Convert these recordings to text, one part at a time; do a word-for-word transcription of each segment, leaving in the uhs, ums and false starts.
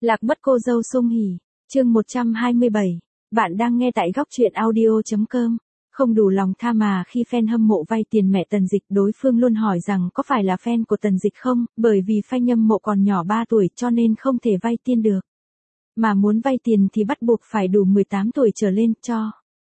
Lạc mất cô dâu Sung Hỉ, chương một trăm hai mươi bảy. Bạn đang nghe tại góc truyện audio.com. Không đủ lòng tha mà khi fan hâm mộ vay tiền mẹ Tần Dịch, đối phương luôn hỏi rằng có phải là fan của Tần Dịch không, bởi vì fan hâm mộ còn nhỏ ba tuổi cho nên không thể vay tiền được. Mà muốn vay tiền thì bắt buộc phải đủ mười tám tuổi trở lên cho.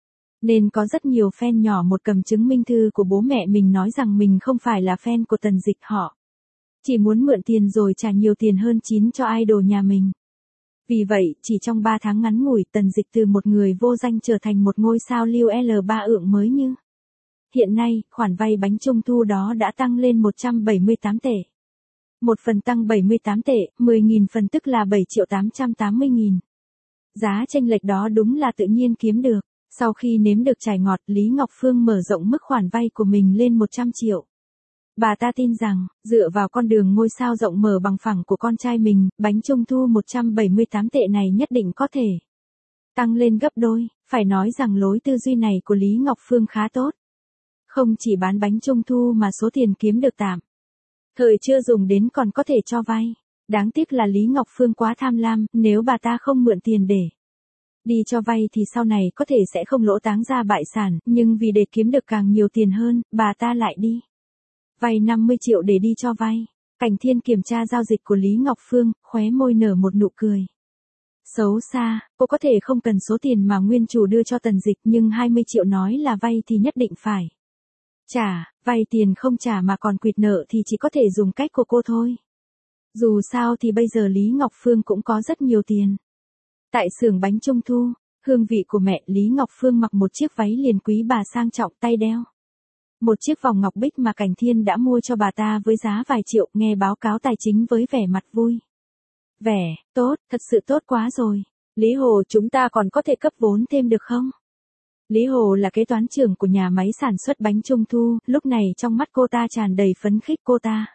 Nên có rất nhiều fan nhỏ một cầm chứng minh thư của bố mẹ mình nói rằng mình không phải là fan của Tần Dịch, họ chỉ muốn mượn tiền rồi trả nhiều tiền hơn chín cho idol nhà mình. Vì vậy, chỉ trong ba tháng ngắn ngủi, Tần Dịch từ một người vô danh trở thành một ngôi sao lưu L ba ượng mới như. Hiện nay, khoản vay bánh trung thu đó đã tăng lên một trăm bảy mươi tám tệ. Một phần tăng bảy mươi tám tệ, mười nghìn phần tức là bảy triệu tám trăm tám mươi nghìn. Giá chênh lệch đó đúng là tự nhiên kiếm được. Sau khi nếm được trải ngọt, Lý Ngọc Phương mở rộng mức khoản vay của mình lên một trăm triệu. Bà ta tin rằng, dựa vào con đường ngôi sao rộng mở bằng phẳng của con trai mình, bánh trung thu một trăm bảy mươi tám tệ này nhất định có thể tăng lên gấp đôi. Phải nói rằng lối tư duy này của Lý Ngọc Phương khá tốt. Không chỉ bán bánh trung thu mà số tiền kiếm được tạm thời chưa dùng đến còn có thể cho vay. Đáng tiếc là Lý Ngọc Phương quá tham lam, nếu bà ta không mượn tiền để đi cho vay thì sau này có thể sẽ không lỗ táng ra bại sản, nhưng vì để kiếm được càng nhiều tiền hơn, bà ta lại đi vay năm mươi triệu để đi cho vay. Cảnh Thiên kiểm tra giao dịch của Lý Ngọc Phương, khóe môi nở một nụ cười xấu xa. Cô có thể không cần số tiền mà nguyên chủ đưa cho Tần Dịch, nhưng hai mươi triệu nói là vay thì nhất định phải trả. Vay tiền không trả mà còn quỵt nợ thì chỉ có thể dùng cách của cô thôi. Dù sao thì bây giờ Lý Ngọc Phương cũng có rất nhiều tiền. Tại xưởng bánh trung thu, hương vị của mẹ, Lý Ngọc Phương mặc một chiếc váy liền quý bà sang trọng, tay đeo một chiếc vòng ngọc bích mà Cảnh Thiên đã mua cho bà ta với giá vài triệu. Nghe báo cáo tài chính với vẻ mặt vui vẻ, tốt, thật sự tốt quá rồi. Lý Hồ, chúng ta còn có thể cấp vốn thêm được không? Lý Hồ là kế toán trưởng của nhà máy sản xuất bánh trung thu, lúc này trong mắt cô ta tràn đầy phấn khích. Cô ta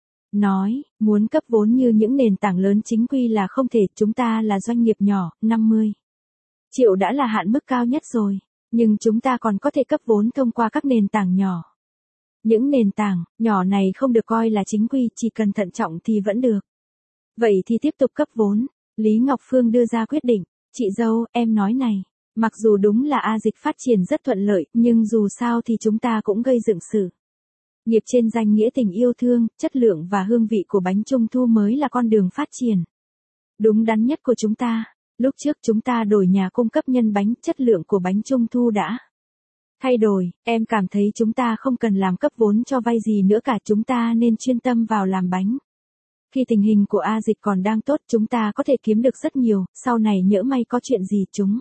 nói, muốn cấp vốn như những nền tảng lớn chính quy là không thể, chúng ta là doanh nghiệp nhỏ, năm mươi triệu đã là hạn mức cao nhất rồi. Nhưng chúng ta còn có thể cấp vốn thông qua các nền tảng nhỏ. Những nền tảng nhỏ này không được coi là chính quy, chỉ cần thận trọng thì vẫn được. Vậy thì tiếp tục cấp vốn. Lý Ngọc Phương đưa ra quyết định. Chị dâu, em nói này, mặc dù đúng là A Dịch phát triển rất thuận lợi, nhưng dù sao thì chúng ta cũng gây dựng sự nghiệp trên danh nghĩa tình yêu thương, chất lượng và hương vị của bánh trung thu mới là con đường phát triển đúng đắn nhất của chúng ta. Lúc trước chúng ta đổi nhà cung cấp nhân bánh, chất lượng của bánh trung thu đã thay đổi. Em cảm thấy chúng ta không cần làm cấp vốn cho vay gì nữa cả, chúng ta nên chuyên tâm vào làm bánh. Khi tình hình của A Dịch còn đang tốt, chúng ta có thể kiếm được rất nhiều, sau này nhỡ may có chuyện gì chúng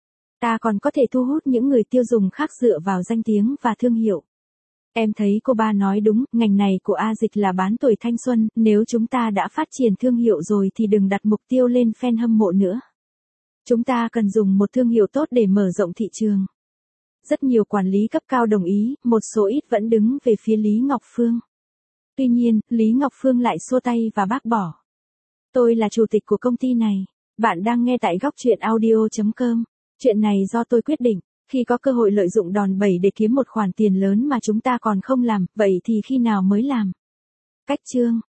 ta còn có thể thu hút những người tiêu dùng khác dựa vào danh tiếng và thương hiệu. Em thấy cô ba nói đúng, ngành này của A Dịch là bán tuổi thanh xuân, nếu chúng ta đã phát triển thương hiệu rồi thì đừng đặt mục tiêu lên fan hâm mộ nữa. Chúng ta cần dùng một thương hiệu tốt để mở rộng thị trường. Rất nhiều quản lý cấp cao đồng ý, một số ít vẫn đứng về phía Lý Ngọc Phương. Tuy nhiên, Lý Ngọc Phương lại xua tay và bác bỏ. Tôi là chủ tịch của công ty này. Bạn đang nghe tại góc truyện audio.com. Chuyện này do tôi quyết định. Khi có cơ hội lợi dụng đòn bẩy để kiếm một khoản tiền lớn mà chúng ta còn không làm, vậy thì khi nào mới làm? Cách chương.